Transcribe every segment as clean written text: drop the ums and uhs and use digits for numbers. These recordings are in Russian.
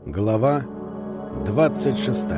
Глава 26.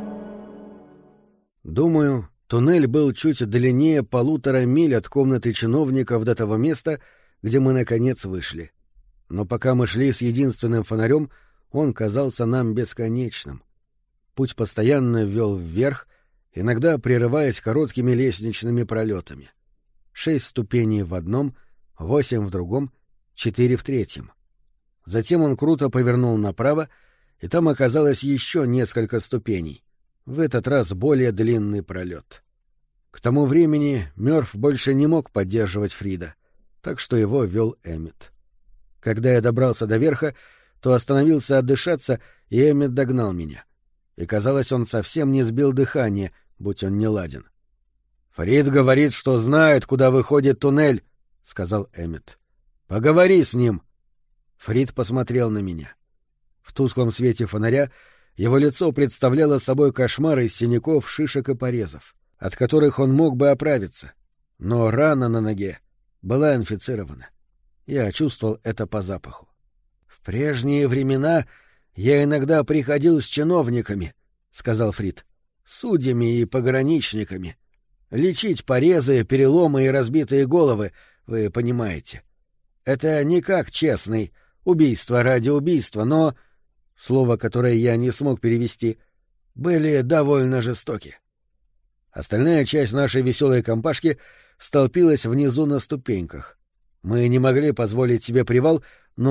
Думаю, туннель был чуть длиннее 1,5 миль от комнаты чиновников до того места, где мы наконец вышли. Но пока мы шли с единственным фонарем, он казался нам бесконечным. Путь постоянно вел вверх, иногда прерываясь короткими лестничными пролетами. 6 ступеней в одном, 8 в другом, 4 в третьем. Затем он круто повернул направо, и там оказалось еще несколько ступеней, в этот раз более длинный пролет. К тому времени Мёрф больше не мог поддерживать Фрида, так что его вел Эммет. Когда я добрался до верха, то остановился отдышаться, и Эммет догнал меня. И, казалось, он совсем не сбил дыхание, будь он неладен. «Фрид говорит, что знает, куда выходит туннель», — сказал Эммет. «Поговори с ним». Фрид посмотрел на меня. В тусклом свете фонаря его лицо представляло собой кошмар из синяков, шишек и порезов, от которых он мог бы оправиться. Но рана на ноге была инфицирована. Я чувствовал это по запаху. «В прежние времена я иногда приходил с чиновниками», — сказал Фрид, — «судьями и пограничниками. Лечить порезы, переломы и разбитые головы, вы понимаете. Это не как честный, убийство ради убийства, но...» Слово, которое я не смог перевести, были довольно жестоки. Остальная часть нашей веселой компашки столпилась внизу на ступеньках. Мы не могли позволить себе привал, но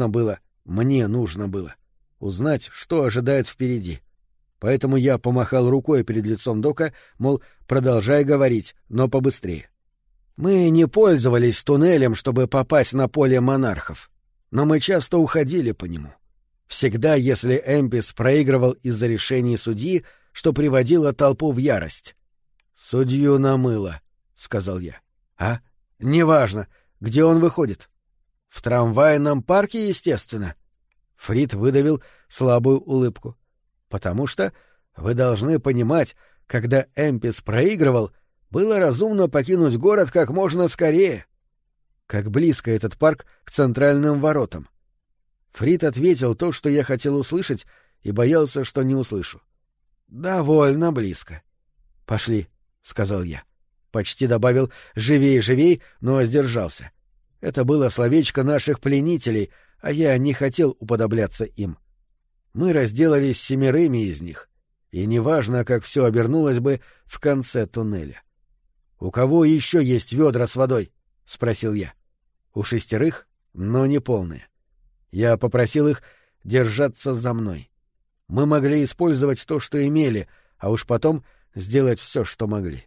мне нужно было, узнать, что ожидает впереди. Поэтому я помахал рукой перед лицом Дока, мол, продолжай говорить, но побыстрее. Мы не пользовались туннелем, чтобы попасть на поле монархов, но мы часто уходили по нему. Всегда, если Эмпис проигрывал из-за решений судьи, что приводило толпу в ярость. «Судью намыло», — сказал я. «А? Неважно. Где он выходит?» «В трамвайном парке, естественно». Фрид выдавил слабую улыбку. «Потому что, вы должны понимать, когда Эмпис проигрывал, было разумно покинуть город как можно скорее». «Как близко этот парк к центральным воротам?» Фрид ответил то, что я хотел услышать, и боялся, что не услышу. «Довольно близко». «Пошли», — сказал я. Почти добавил «живей, живей», но сдержался. Это было словечко наших пленителей, а я не хотел уподобляться им. Мы разделались с 7 из них, и неважно, как все обернулось бы в конце туннеля. «У кого еще есть ведра с водой?» — спросил я. «У 6, но не полные». Я попросил их держаться за мной. Мы могли использовать то, что имели, а уж потом сделать все, что могли.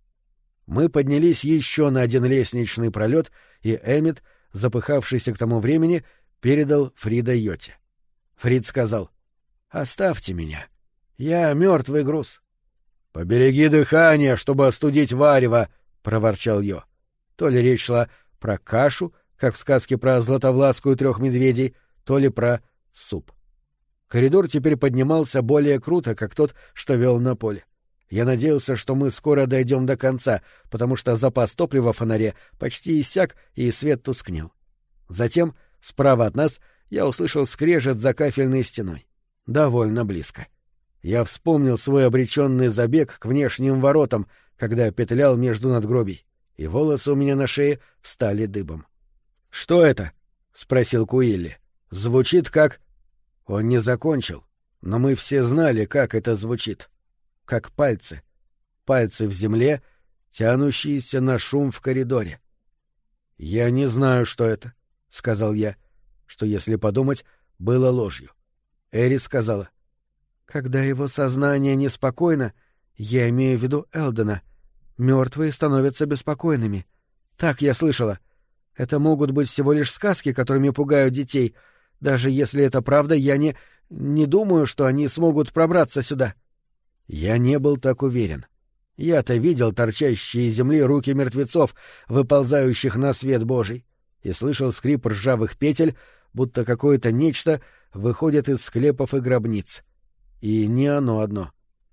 Мы поднялись еще на 1 лестничный пролет, и Эммет, запыхавшийся к тому времени, передал Фрида Йоте. Фрид сказал: «Оставьте меня. Я мертвый груз». «Побереги дыхание, чтобы остудить варево», — проворчал Йо. То ли речь шла про кашу, как в сказке про Златовласку и 3 медведей, то ли про суп. Коридор теперь поднимался более круто, как тот, что вел на поле. Я надеялся, что мы скоро дойдем до конца, потому что запас топлива в фонаре почти иссяк, и свет тускнел. Затем, справа от нас, я услышал скрежет за кафельной стеной. Довольно близко. Я вспомнил свой обреченный забег к внешним воротам, когда петлял между надгробий, и волосы у меня на шее встали дыбом. «Что это?» — спросил Куилли. «Звучит как...» Он не закончил, но мы все знали, как это звучит. Как пальцы. Пальцы в земле, тянущиеся на шум в коридоре. «Я не знаю, что это», — сказал я, что, если подумать, было ложью. Эрис сказала: «Когда его сознание неспокойно, я имею в виду Элдена, мертвые становятся беспокойными. Так я слышала. Это могут быть всего лишь сказки, которыми пугают детей. Даже если это правда, я не думаю, что они смогут пробраться сюда». Я не был так уверен. Я-то видел торчащие из земли руки мертвецов, выползающих на свет Божий, и слышал скрип ржавых петель, будто какое-то нечто выходит из склепов и гробниц. И не оно одно.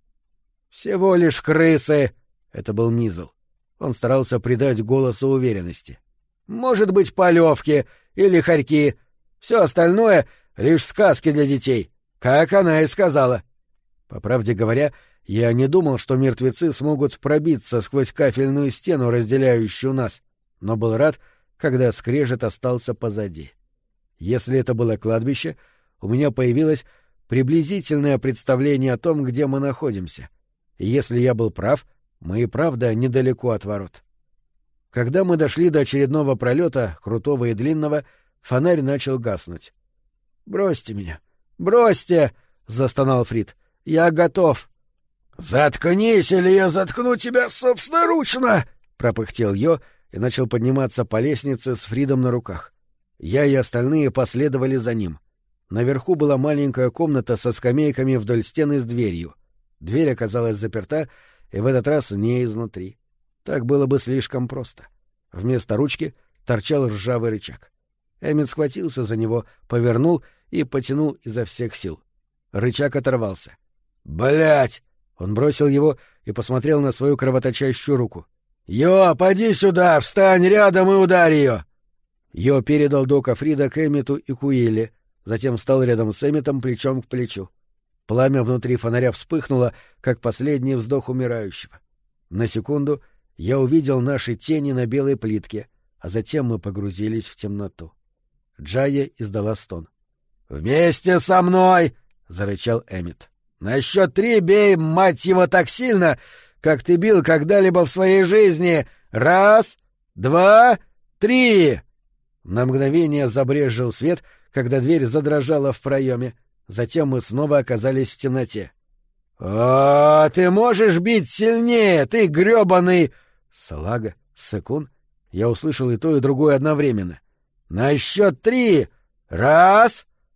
«Всего лишь крысы!» — это был Мизл. Он старался придать голосу уверенности. «Может быть, полевки или хорьки. Все остальное — лишь сказки для детей. Как она и сказала. По правде говоря, я не думал, что мертвецы смогут пробиться сквозь кафельную стену, разделяющую нас, но был рад, когда скрежет остался позади. Если это было кладбище, у меня появилось приблизительное представление о том, где мы находимся. И если я был прав, мы и правда недалеко от ворот. Когда мы дошли до очередного пролета, крутого и длинного, фонарь начал гаснуть. «Бросьте меня! Бросьте!» — застонал Фрид. «Я готов!» «Заткнись, или я заткну тебя собственноручно!» — пропыхтел Йо и начал подниматься по лестнице с Фридом на руках. Я и остальные последовали за ним. Наверху была маленькая комната со скамейками вдоль стены с дверью. Дверь оказалась заперта, и в этот раз не изнутри. Так было бы слишком просто. Вместо ручки торчал ржавый рычаг. Эммет схватился за него, повернул и потянул изо всех сил. Рычаг оторвался. «Блядь!» Он бросил его и посмотрел на свою кровоточащую руку. «Йо, поди сюда, встань рядом и ударь ее!» Йо передал Дока Фрида к Эммету и Куилле, затем встал рядом с Эмметом плечом к плечу. Пламя внутри фонаря вспыхнуло, как последний вздох умирающего. На секунду я увидел наши тени на белой плитке, а затем мы погрузились в темноту. Джайя издала стон. «Вместе со мной!» — зарычал Эммет. «На счет 3 бей, мать его, так сильно, как ты бил когда-либо в своей жизни! 1, 2, 3!» На мгновение забрезжил свет, когда дверь задрожала в проеме. Затем мы снова оказались в темноте. «О, ты можешь бить сильнее, ты грёбаный...» Салага, Секун. Я услышал и то, и другое одновременно. «На счет 3! 1,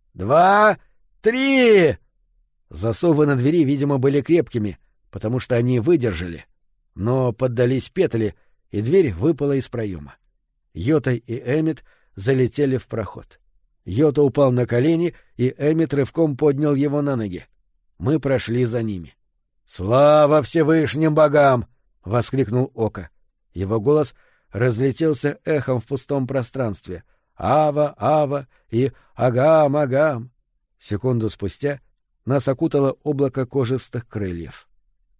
2, 3!» Засовы на двери, видимо, были крепкими, потому что они выдержали. Но поддались петли, и дверь выпала из проема. Йота и Эммет залетели в проход. Йота упал на колени, и Эммет рывком поднял его на ноги. Мы прошли за ними. «Слава Всевышним богам!» — воскликнул Ока. Его голос разлетелся эхом в пустом пространстве. «Ава, Ава» и «Агам, Агам». Секунду спустя нас окутало облако кожистых крыльев.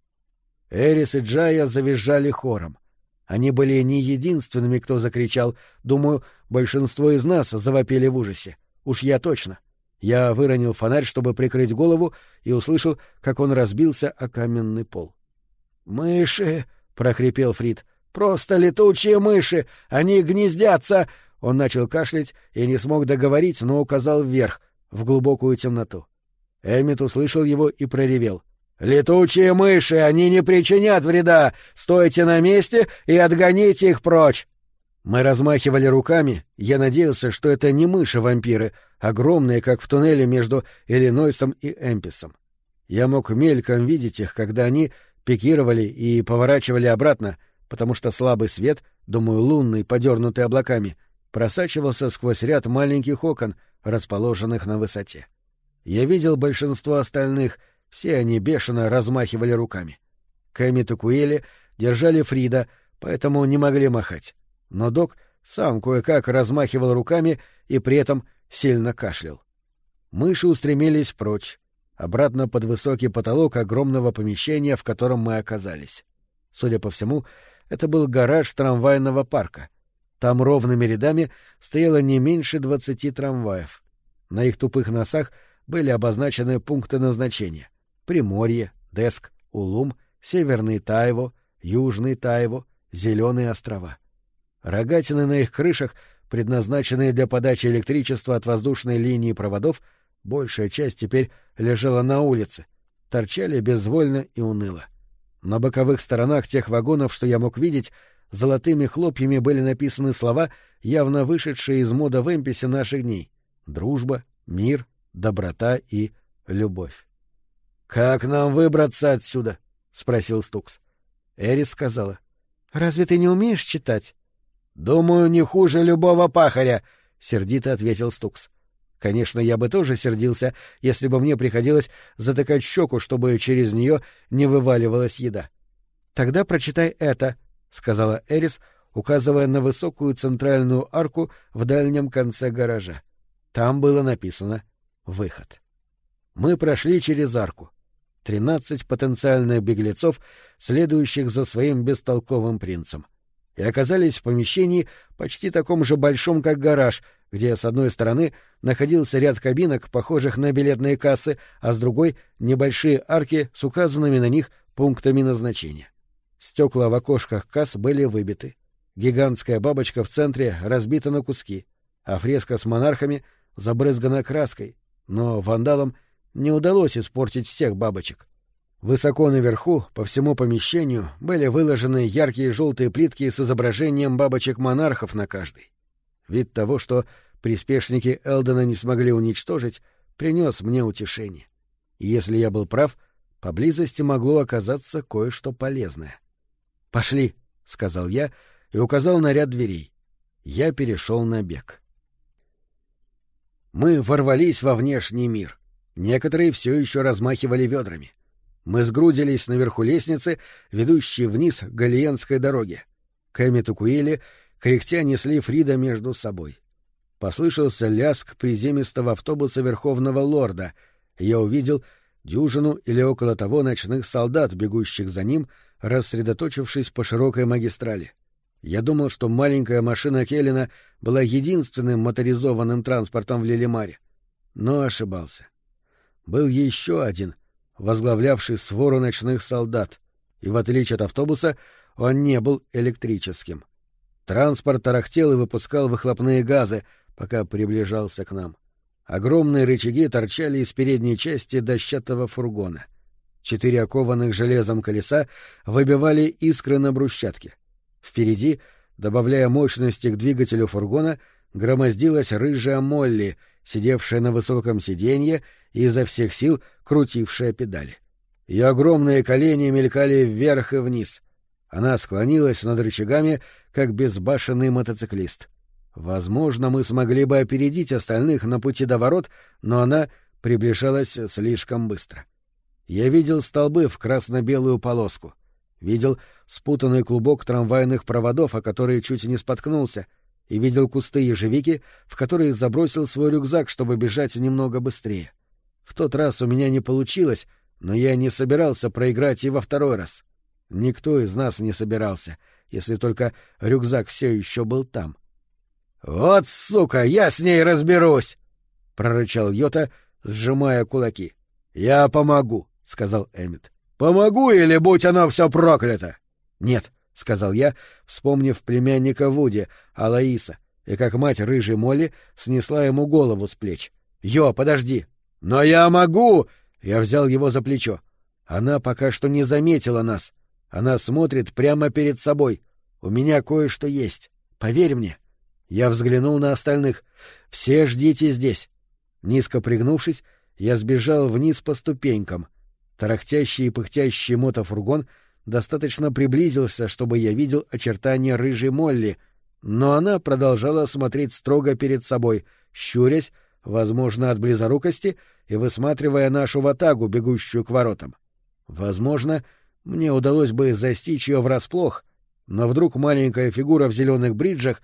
Эрис и Джайя завизжали хором. Они были не единственными, кто закричал. Думаю, большинство из нас завопили в ужасе. Уж я точно. Я выронил фонарь, чтобы прикрыть голову, и услышал, как он разбился о каменный пол. «Мыши!» — прохрипел Фрид. «Просто летучие мыши! Они гнездятся!» Он начал кашлять и не смог договорить, но указал вверх, в глубокую темноту. Эммет услышал его и проревел. «Летучие мыши! Они не причинят вреда! Стойте на месте и отгоните их прочь!» Мы размахивали руками, я надеялся, что это не мыши-вампиры, огромные, как в туннеле между Иллинойсом и Эмписом. Я мог мельком видеть их, когда они пикировали и поворачивали обратно, потому что слабый свет, думаю, лунный, подернутый облаками, просачивался сквозь ряд маленьких окон, расположенных на высоте. Я видел большинство остальных, все они бешено размахивали руками. Кэммет и Куэлли держали Фрида, поэтому не могли махать. Но Док сам кое-как размахивал руками и при этом сильно кашлял. Мыши устремились прочь, обратно под высокий потолок огромного помещения, в котором мы оказались. Судя по всему, это был гараж трамвайного парка. Там ровными рядами стояло не меньше 20 трамваев. На их тупых носах были обозначены пункты назначения: Приморье, Деск, Улум, Северный Тайво, Южный Тайво, Зеленые острова. Рогатины на их крышах, предназначенные для подачи электричества от воздушной линии проводов, большая часть теперь лежала на улице, торчали безвольно и уныло. На боковых сторонах тех вагонов, что я мог видеть, золотыми хлопьями были написаны слова, явно вышедшие из моды в Эмписе наших дней: дружба, мир, доброта и любовь. «Как нам выбраться отсюда?» — спросил Стукс. Эрис сказала. «Разве ты не умеешь читать?» «Думаю, не хуже любого пахаря», — сердито ответил Стукс. Конечно, я бы тоже сердился, если бы мне приходилось затыкать щеку, чтобы через нее не вываливалась еда. «Тогда прочитай это», — сказала Эрис, указывая на высокую центральную арку в дальнем конце гаража. Там было написано «Выход». Мы прошли через арку. 13 потенциальных беглецов, следующих за своим бестолковым принцем, и оказались в помещении почти таком же большом, как гараж, где с одной стороны находился ряд кабинок, похожих на билетные кассы, а с другой — небольшие арки с указанными на них пунктами назначения. Стекла в окошках касс были выбиты. Гигантская бабочка в центре разбита на куски, а фреска с монархами забрызгана краской, но вандалам не удалось испортить всех бабочек. Высоко наверху, по всему помещению, были выложены яркие желтые плитки с изображением бабочек-монархов на каждой. Вид того, что приспешники Элдена не смогли уничтожить, принес мне утешение. И если я был прав, поблизости могло оказаться кое-что полезное. «Пошли», — сказал я и указал на ряд дверей. Я перешел на бег. Мы ворвались во внешний мир. Некоторые все еще размахивали ведрами. Мы сгрудились наверху лестницы, ведущей вниз к Галиенской дороге. Кэммит и Куилли, кряхтя, несли Фрида между собой. Послышался лязг приземистого автобуса Верховного Лорда, и я увидел дюжину или около того ночных солдат, бегущих за ним, рассредоточившись по широкой магистрали. Я думал, что маленькая машина Келлина была единственным моторизованным транспортом в Лилимаре, но ошибался. Был еще один, возглавлявший свору ночных солдат, и в отличие от автобуса он не был электрическим. Транспорт тарахтел и выпускал выхлопные газы, пока приближался к нам. Огромные рычаги торчали из передней части дощатого фургона. 4 окованных железом колеса выбивали искры на брусчатке. Впереди, добавляя мощности к двигателю фургона, громоздилась рыжая Молли, сидевшая на высоком сиденье и изо всех сил крутившая педали. Ее огромные колени мелькали вверх и вниз. Она склонилась над рычагами, как безбашенный мотоциклист. Возможно, мы смогли бы опередить остальных на пути до ворот, но она приближалась слишком быстро. Я видел столбы в красно-белую полоску. Видел спутанный клубок трамвайных проводов, о которые чуть не споткнулся, и видел кусты ежевики, в которые забросил свой рюкзак, чтобы бежать немного быстрее. В тот раз у меня не получилось, но я не собирался проиграть и во второй раз. Никто из нас не собирался, если только рюкзак все еще был там. «Вот сука, я с ней разберусь!» — прорычал Йота, сжимая кулаки. «Я помогу», — сказал Эммет. «Помогу или будь оно все проклято?» «Нет», — сказал я, вспомнив племянника Вуди, Алаиса, и как мать рыжей Молли снесла ему голову с плеч. «Йо, подожди!» «Но я могу!» — я взял его за плечо. «Она пока что не заметила нас. Она смотрит прямо перед собой. У меня кое-что есть. Поверь мне». Я взглянул на остальных. «Все ждите здесь». Низко пригнувшись, я сбежал вниз по ступенькам. Тарахтящий и пыхтящий мотофургон достаточно приблизился, чтобы я видел очертания рыжей Молли, но она продолжала смотреть строго перед собой, щурясь, возможно, от близорукости, и высматривая нашу ватагу, бегущую к воротам. Возможно, мне удалось бы застичь ее врасплох, но вдруг маленькая фигура в зеленых бриджах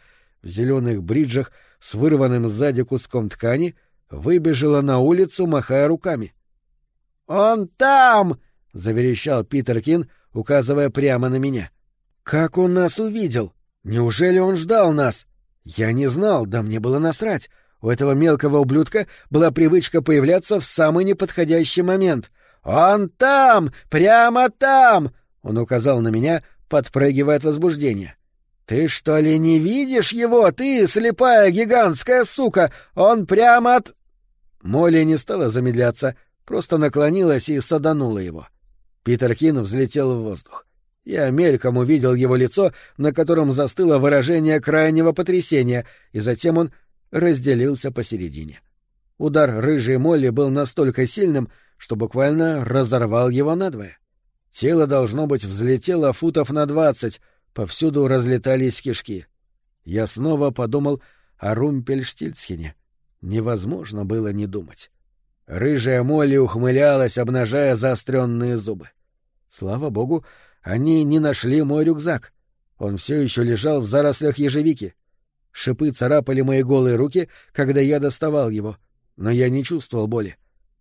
с вырванным сзади куском ткани, выбежала на улицу, махая руками. «Он там!» — заверещал Питер Кин, указывая прямо на меня. «Как он нас увидел? Неужели он ждал нас? Я не знал, да мне было насрать. У этого мелкого ублюдка была привычка появляться в самый неподходящий момент. «Он там! Прямо там!» — он указал на меня, подпрыгивая от возбуждения. «Ты что ли не видишь его, ты, слепая гигантская сука? Он прямо от...» Молли не стала замедляться, просто наклонилась и саданула его. Питер Кин взлетел в воздух. Я мельком увидел его лицо, на котором застыло выражение крайнего потрясения, и затем он разделился посередине. Удар рыжей Молли был настолько сильным, что буквально разорвал его надвое. Тело, должно быть, взлетело футов на 20, повсюду разлетались кишки. Я снова подумал о Румпельштильцхене. Невозможно было не думать. Рыжая Молли ухмылялась, обнажая заостренные зубы. Слава богу, они не нашли мой рюкзак. Он все еще лежал в зарослях ежевики. Шипы царапали мои голые руки, когда я доставал его, но я не чувствовал боли.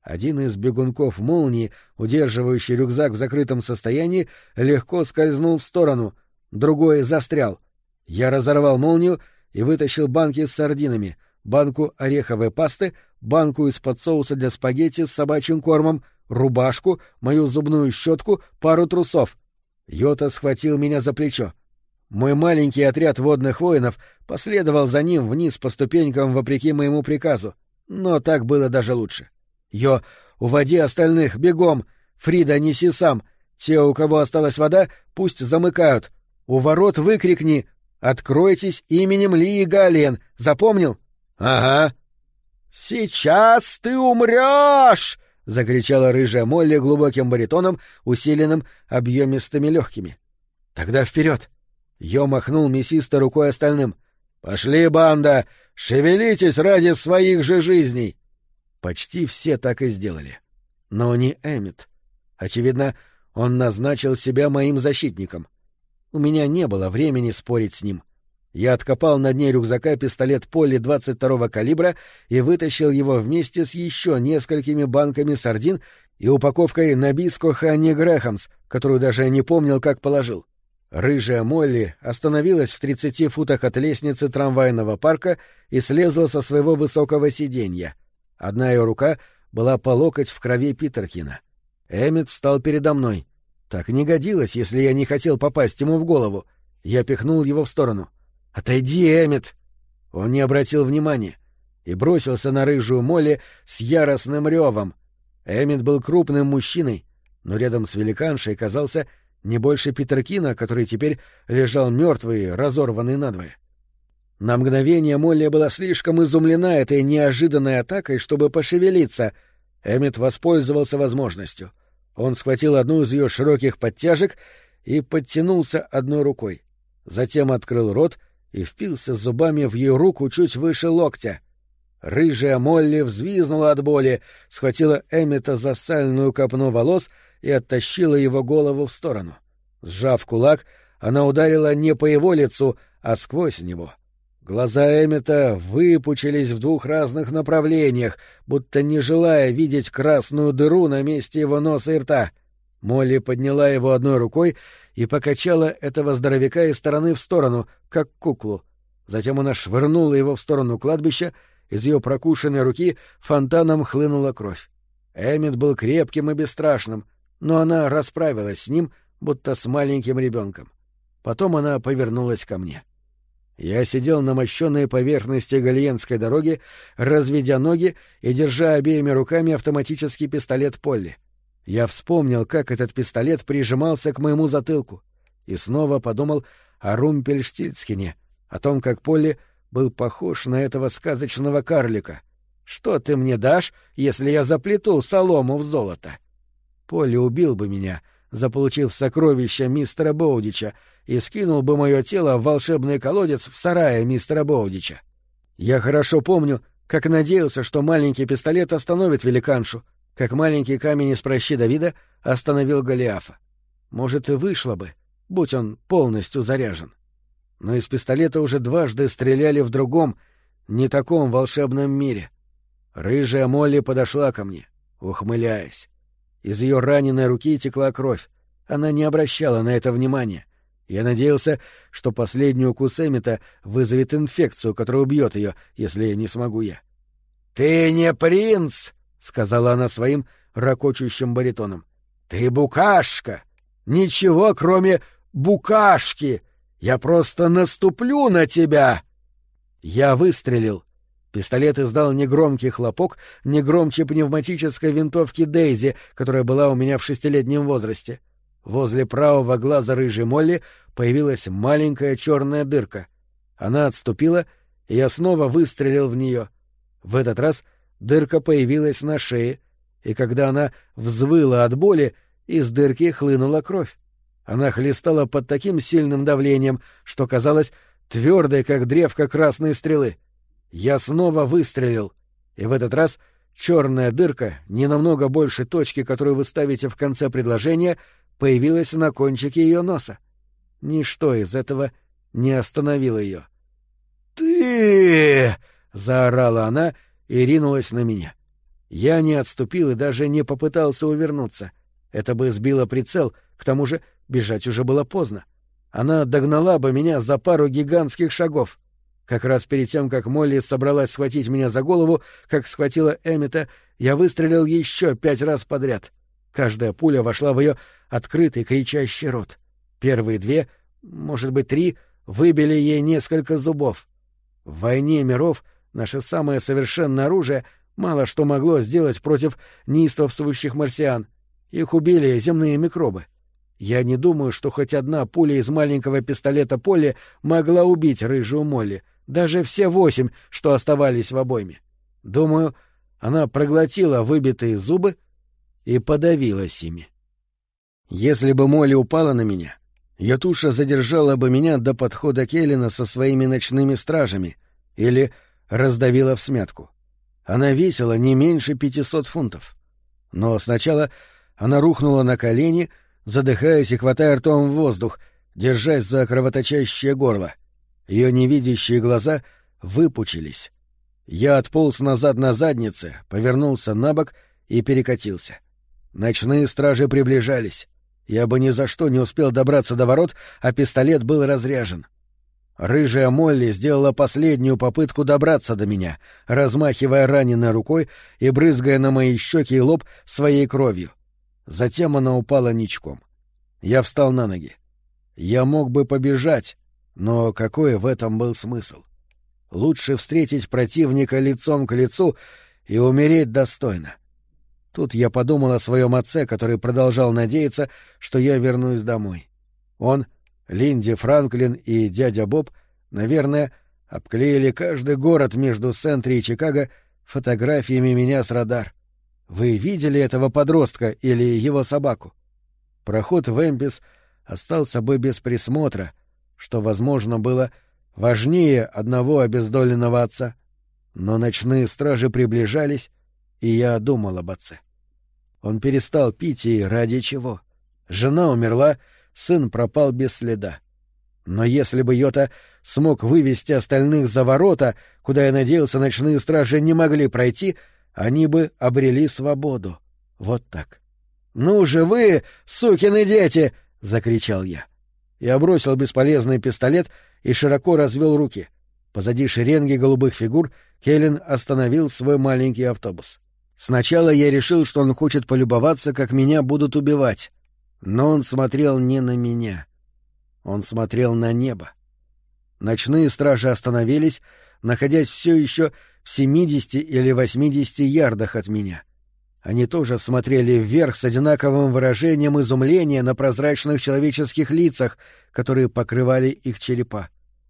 Один из бегунков молнии, удерживающий рюкзак в закрытом состоянии, легко скользнул в сторону, другой застрял. Я разорвал молнию и вытащил банки с сардинами, банку ореховой пасты, банку из-под соуса для спагетти с собачьим кормом, рубашку, мою зубную щетку, пару трусов. Йота схватил меня за плечо. Мой маленький отряд водных воинов последовал за ним вниз по ступенькам вопреки моему приказу, но так было даже лучше. «Йо, уводи остальных, бегом! Фрида, неси сам! Те, у кого осталась вода, пусть замыкают! У ворот выкрикни: «Откройтесь именем Лии Галиен!» Запомнил? «Ага!» «Сейчас ты умрешь!» — закричала рыжая Молли глубоким баритоном, усиленным объемистыми легкими. «Тогда вперед!» Йо махнул мясисто рукой остальным. «Пошли, банда! Шевелитесь ради своих же жизней!» Почти все так и сделали. Но не Эммет. Очевидно, он назначил себя моим защитником. У меня не было времени спорить с ним. Я откопал на дне рюкзака пистолет Полли 22-го калибра и вытащил его вместе с еще несколькими банками сардин и упаковкой Набиско Ханни Грэхэмс, которую даже не помнил, как положил. Рыжая Молли остановилась в 30 футах от лестницы трамвайного парка и слезла со своего высокого сиденья. Одна ее рука была по локоть в крови Питеркина. Эммет встал передо мной. Так не годилось, если я не хотел попасть ему в голову. Я пихнул его в сторону. «Отойди, Эммет!» Он не обратил внимания и бросился на рыжую Молли с яростным ревом. Эммет был крупным мужчиной, но рядом с великаншей казался не больше Питеркина, который теперь лежал мертвый, разорванный надвое. На мгновение Молли была слишком изумлена этой неожиданной атакой, чтобы пошевелиться. Эммет воспользовался возможностью. Он схватил одну из ее широких подтяжек и подтянулся одной рукой. Затем открыл рот и впился зубами в ее руку чуть выше локтя. Рыжая Молли взвизгнула от боли, схватила Эммета за сальную копну волос и оттащила его голову в сторону. Сжав кулак, она ударила не по его лицу, а сквозь него. Глаза Эммета выпучились в двух разных направлениях, будто не желая видеть красную дыру на месте его носа и рта. Молли подняла его одной рукой и покачала этого здоровяка из стороны в сторону, как куклу. Затем она швырнула его в сторону кладбища, из ее прокушенной руки фонтаном хлынула кровь. Эммет был крепким и бесстрашным, но она расправилась с ним, будто с маленьким ребенком. Потом она повернулась ко мне. Я сидел на мощенной поверхности Гальенской дороги, разведя ноги и держа обеими руками автоматический пистолет Полли. Я вспомнил, как этот пистолет прижимался к моему затылку, и снова подумал о Румпельштильцхене, о том, как Полли был похож на этого сказочного карлика. «Что ты мне дашь, если я заплету солому в золото?» Полли убил бы меня, заполучив сокровища мистера Боудича, и скинул бы мое тело в волшебный колодец в сарае мистера Боудича. Я хорошо помню, как надеялся, что маленький пистолет остановит великаншу, как маленький камень из пращи Давида остановил Голиафа. Может, и вышло бы, будь он полностью заряжен. Но из пистолета уже дважды стреляли в другом, не таком волшебном мире. Рыжая Молли подошла ко мне, ухмыляясь. Из ее раненой руки текла кровь. Она не обращала на это внимания. Я надеялся, что последний укус Эммета вызовет инфекцию, которая убьет ее, если не смогу я. «Ты не принц!» — сказала она своим ракочущим баритоном. «Ты букашка! Ничего, кроме букашки! Я просто наступлю на тебя!» Я выстрелил. Пистолет издал негромкий хлопок, не громче пневматической винтовки Дейзи, которая была у меня в 6-летнем возрасте. Возле правого глаза рыжей Молли появилась маленькая черная дырка. Она отступила, и я снова выстрелил в нее. В этот раз дырка появилась на шее, и когда она взвыла от боли, из дырки хлынула кровь. Она хлестала под таким сильным давлением, что казалась твердой, как древко красной стрелы. Я снова выстрелил, и в этот раз черная дырка, не намного больше точки, которую вы ставите в конце предложения, появилась на кончике ее носа. Ничто из этого не остановило ее. «Ты!» — заорала она и ринулась на меня. Я не отступил и даже не попытался увернуться. Это бы сбило прицел, к тому же бежать уже было поздно. Она догнала бы меня за пару гигантских шагов. Как раз перед тем, как Молли собралась схватить меня за голову, как схватила Эммета, я выстрелил еще 5 раз подряд. Каждая пуля вошла в ее открытый кричащий рот. Первые 2, может быть 3, выбили ей несколько зубов. В «Войне миров» наше самое совершенное оружие мало что могло сделать против неистовствующих марсиан. Их убили земные микробы. Я не думаю, что хоть одна пуля из маленького пистолета Полли могла убить рыжую Молли, даже все 8, что оставались в обойме. Думаю, она проглотила выбитые зубы и подавилась ими. Если бы Молли упала на меня, ее туша задержала бы меня до подхода Келлина со своими ночными стражами или раздавила всмятку. Она весила не меньше 500 фунтов. Но сначала она рухнула на колени, задыхаясь и хватая ртом в воздух, держась за кровоточащее горло. Ее невидящие глаза выпучились. Я отполз назад на заднице, повернулся на бок и перекатился. Ночные стражи приближались. Я бы ни за что не успел добраться до ворот, а пистолет был разряжен. Рыжая Молли сделала последнюю попытку добраться до меня, размахивая раненой рукой и брызгая на мои щеки и лоб своей кровью. Затем она упала ничком. Я встал на ноги. Я мог бы побежать, но какой в этом был смысл? Лучше встретить противника лицом к лицу и умереть достойно. Тут я подумал о своем отце, который продолжал надеяться, что я вернусь домой. Он, Линди Франклин и дядя Боб, наверное, обклеили каждый город между Сентри и Чикаго фотографиями меня с радар. Вы видели этого подростка или его собаку? Проход в Эмпис остался бы без присмотра, что, возможно, было важнее одного обездоленного отца. Но ночные стражи приближались, и я думал об отце. Он перестал пить, и ради чего? Жена умерла, сын пропал без следа. Но если бы Йота смог вывести остальных за ворота, куда, я надеялся, ночные стражи не могли пройти, они бы обрели свободу. Вот так. «Ну же вы, сукины дети!» — закричал я. Я бросил бесполезный пистолет и широко развел руки. Позади шеренги голубых фигур Келлин остановил свой маленький автобус. Сначала я решил, что он хочет полюбоваться, как меня будут убивать. Но он смотрел не на меня. Он смотрел на небо. Ночные стражи остановились, находясь все еще в 70 или 80 ярдах от меня. Они тоже смотрели вверх с одинаковым выражением изумления на прозрачных человеческих лицах, которые покрывали их черепа.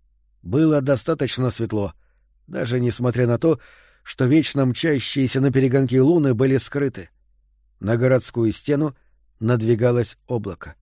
Было достаточно светло, даже несмотря на то, что вечно мчащиеся наперегонки луны были скрыты. На городскую стену надвигалось облако.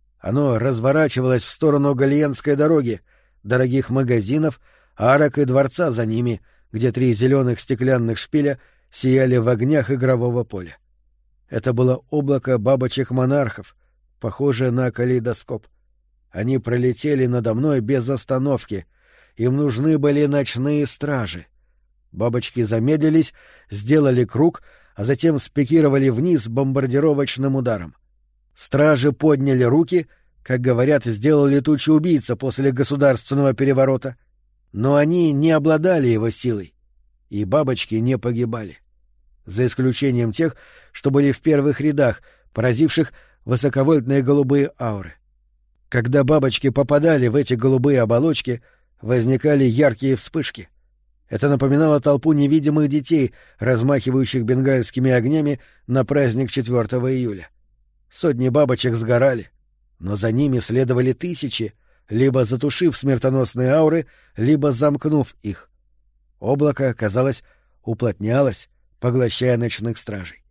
Оно разворачивалось в сторону Галиенской дороги, дорогих магазинов, арок и дворца за ними, где 3 зеленых стеклянных шпиля сияли в огнях игрового поля. Это было облако бабочек-монархов, похожее на калейдоскоп. Они пролетели надо мной без остановки. Им нужны были ночные стражи. Бабочки замедлились, сделали круг, а затем спикировали вниз бомбардировочным ударом. Стражи подняли руки, как говорят, сделал летучий убийца после государственного переворота. Но они не обладали его силой, и бабочки не погибали. За исключением тех, что были в первых рядах, поразивших высоковольтные голубые ауры. Когда бабочки попадали в эти голубые оболочки, возникали яркие вспышки. Это напоминало толпу невидимых детей, размахивающих бенгальскими огнями на праздник 4 июля. Сотни бабочек сгорали, но за ними следовали тысячи, либо затушив смертоносные ауры, либо замкнув их. Облако, казалось, уплотнялось, поглощая ночных стражей.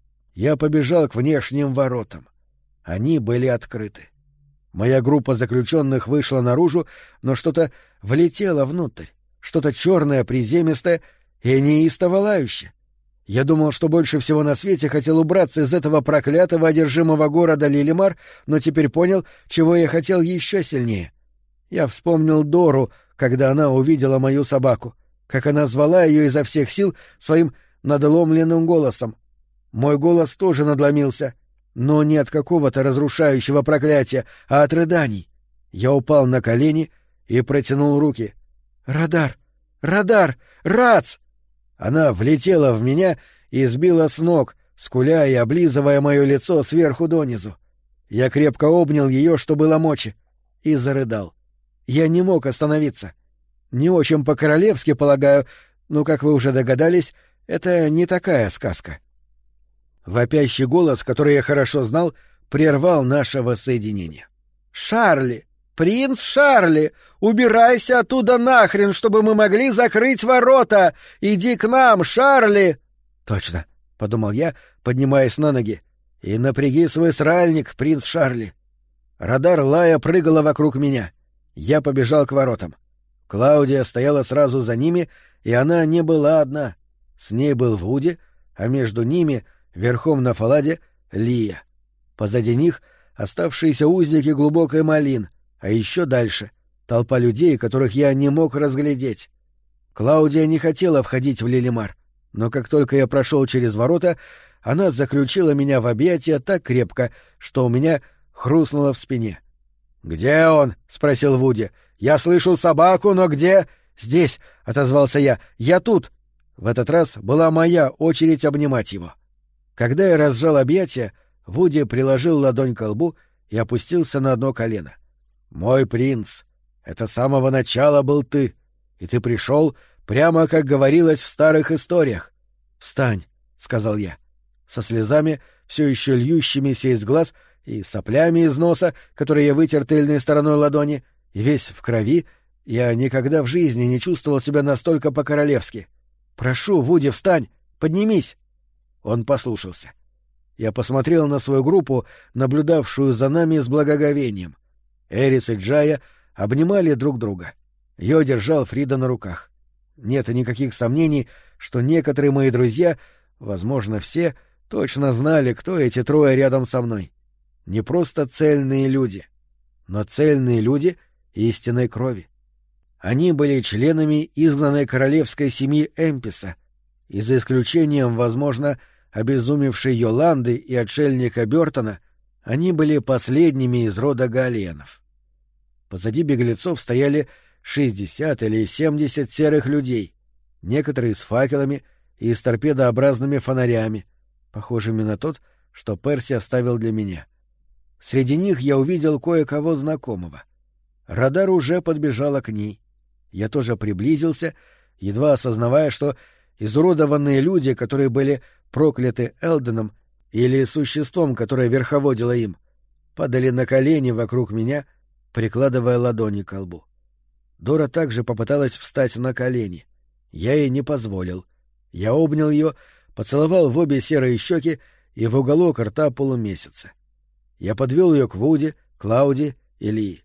Я побежал к внешним воротам. Они были открыты. Моя группа заключенных вышла наружу, но что-то влетело внутрь, что-то черное, приземистое и неистово лающее. Я думал, что больше всего на свете хотел убраться из этого проклятого одержимого города Лилимар, но теперь понял, чего я хотел еще сильнее. Я вспомнил Дору, когда она увидела мою собаку, как она звала ее изо всех сил своим надломленным голосом. Мой голос тоже надломился, но не от какого-то разрушающего проклятия, а от рыданий. Я упал на колени и протянул руки. «Радар! Радар! Рац!» Она влетела в меня и сбила с ног, скуля и облизывая мое лицо сверху донизу. Я крепко обнял ее, что было мочи, и зарыдал. Я не мог остановиться. Не очень по-королевски, полагаю, но, как вы уже догадались, это не такая сказка. Вопящий голос, который я хорошо знал, прервал наше воссоединение. «Шарли! Принц Шарли! Убирайся оттуда нахрен, чтобы мы могли закрыть ворота! Иди к нам, Шарли!» «Точно», — подумал я, поднимаясь на ноги. «И напряги свой сральник, принц Шарли». Радар лая прыгала вокруг меня. Я побежал к воротам. Клаудия стояла сразу за ними, и она не была одна. С ней был Вуди, а между ними, верхом на Фаладе, Лия. Позади них оставшиеся узники глубокой малин, а еще дальше — толпа людей, которых я не мог разглядеть. Клаудия не хотела входить в Лилимар, но как только я прошел через ворота, она заключила меня в объятия так крепко, что у меня хрустнуло в спине. «Где он?» — спросил Вуди. «Я слышу собаку, но где?» «Здесь», — отозвался я. «Я тут». В этот раз была моя очередь обнимать его. Когда я разжал объятия, Вуди приложил ладонь к лбу и опустился на одно колено. «Мой принц, это с самого начала был ты, и ты пришел прямо как говорилось в старых историях. Встань», — сказал я. Со слезами, все еще льющимися из глаз, и соплями из носа, которые я вытер тыльной стороной ладони, и весь в крови, я никогда в жизни не чувствовал себя настолько по-королевски. «Прошу, Вуди, встань! Поднимись!» Он послушался. Я посмотрел на свою группу, наблюдавшую за нами с благоговением. Эрис и Джая обнимали друг друга. Я держал Фрида на руках. Нет никаких сомнений, что некоторые мои друзья, возможно, все, точно знали, кто эти трое рядом со мной. Не просто цельные люди, но цельные люди истинной крови. Они были членами изгнанной королевской семьи Эмписа, и за исключением, возможно, обезумевшей Йоланды и отшельника Бёртона, они были последними из рода Галиенов. Позади беглецов стояли 60 или 70 серых людей, некоторые с факелами и с торпедообразными фонарями, похожими на тот, что Перси оставил для меня. Среди них я увидел кое-кого знакомого. Радар уже подбежала к ней. Я тоже приблизился, едва осознавая, что изуродованные люди, которые были прокляты Элденом или существом, которое верховодило им, падали на колени вокруг меня, прикладывая ладони к лбу. Дора также попыталась встать на колени. Я ей не позволил. Я обнял ее, поцеловал в обе серые щеки и в уголок рта полумесяца. Я подвел ее к Вуди, Клауди и Лии.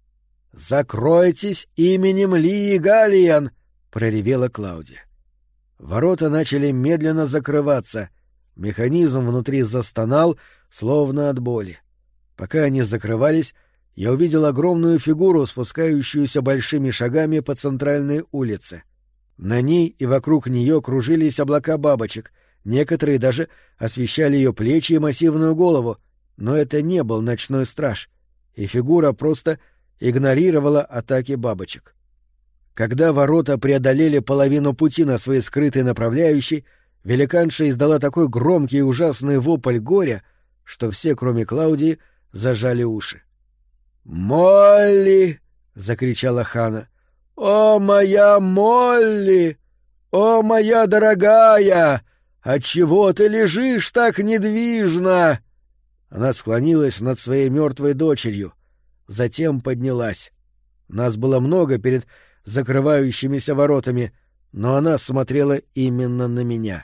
«Закройтесь именем Лии Галиен!» — проревела Клаудия. Ворота начали медленно закрываться. Механизм внутри застонал, словно от боли. Пока они закрывались, я увидел огромную фигуру, спускающуюся большими шагами по центральной улице. На ней и вокруг нее кружились облака бабочек, некоторые даже освещали ее плечи и массивную голову, но это не был ночной страж, и фигура просто игнорировала атаки бабочек. Когда ворота преодолели половину пути на своей скрытой направляющей, великанша издала такой громкий и ужасный вопль горя, что все, кроме Клаудии, зажали уши. «Молли!» — закричала Хана. «О, моя Молли! О, моя дорогая! Отчего ты лежишь так недвижно?» Она склонилась над своей мертвой дочерью, затем поднялась. Нас было много перед закрывающимися воротами, но она смотрела именно на меня.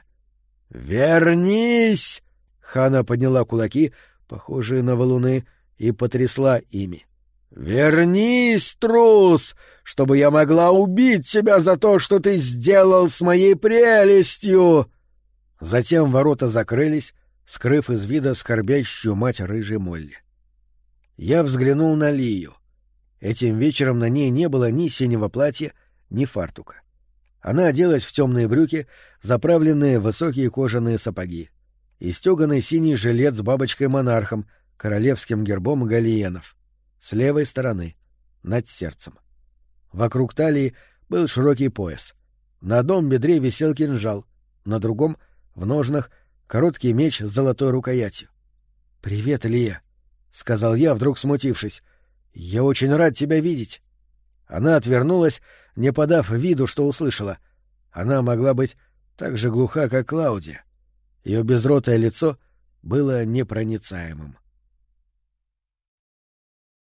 «Вернись!» — Хана подняла кулаки, похожие на валуны, и потрясла ими. «Вернись, трус, чтобы я могла убить тебя за то, что ты сделал с моей прелестью!» Затем ворота закрылись, скрыв из вида скорбящую мать рыжей Молли. Я взглянул на Лию. Этим вечером на ней не было ни синего платья, ни фартука. Она оделась в темные брюки, заправленные в высокие кожаные сапоги, и стеганый синий жилет с бабочкой-монархом, королевским гербом галиенов, с левой стороны, над сердцем. Вокруг талии был широкий пояс. На одном бедре висел кинжал, на другом, в ножнах, короткий меч с золотой рукоятью. «Привет, Лия», — сказал я, вдруг смутившись. «Я очень рад тебя видеть». Она отвернулась, не подав виду, что услышала. Она могла быть так же глуха, как Клаудия. Ее безротое лицо было непроницаемым.